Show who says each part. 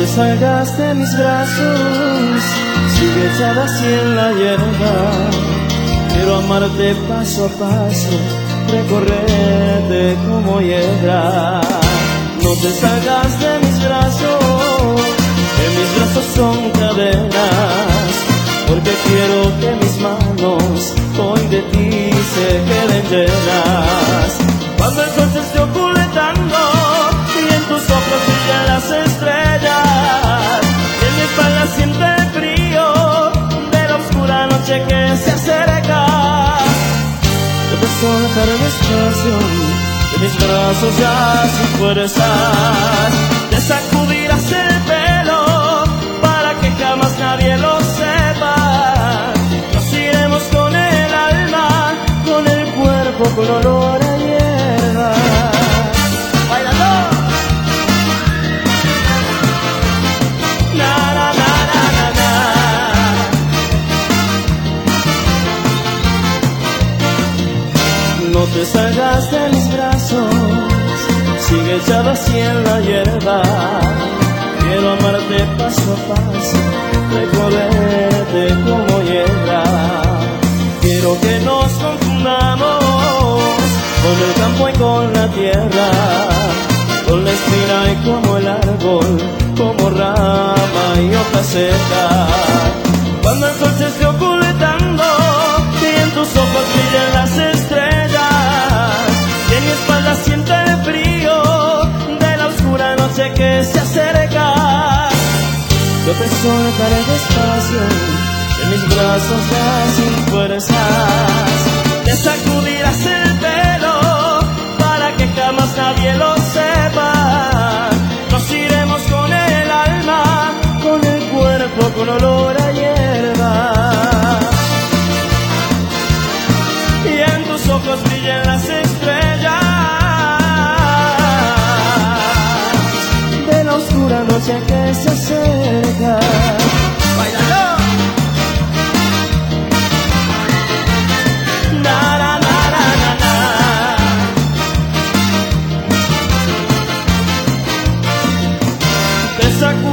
Speaker 1: te salgas de mis brazos, sigue echada así en la hierba. Quiero amarte paso a paso, recorrerte como hiedra. No te salgas de mis brazos, que mis brazos son cadenas, porque quiero que mis manos hoy de ti se queden llenas. Cuando el sol se esté ocultando y en tus ojos brillan las estrellas, y en mi espalda siente el frío de la oscura noche que se acerca, yo te soltaré despacio de mis brazos ya sin fuerzas. Te sacudirás el pelo para que jamás nadie lo sepa. Nos iremos con el alma, con el cuerpo, con olor a hierba. ¡Bailando! Na, na, na, na, na, na. No te salgas de mis brazos, sigue echado así en la hierba. Quiero amarte paso a paso, recorrerte como hiedra. Quiero que nos confundamos con el campo y con la tierra, con la espina y como el árbol, como rama y hoja seca. Cuando el sol se esté ocultando y en tus ojos brillen las estrellas, y en mi espalda siente el frío de la oscura noche que se acerca, yo te soltaré despacio de mis brazos ya sin fuerzas. Te sacudirás el pelo para que jamás nadie lo sepa. Nos iremos con el alma, con el cuerpo, con olor a hierba. Y en tus ojos brillan las estrellas de la oscura noche que se acerca. ¡Bailando! Na, na, na, na, na, na. Te sacudirás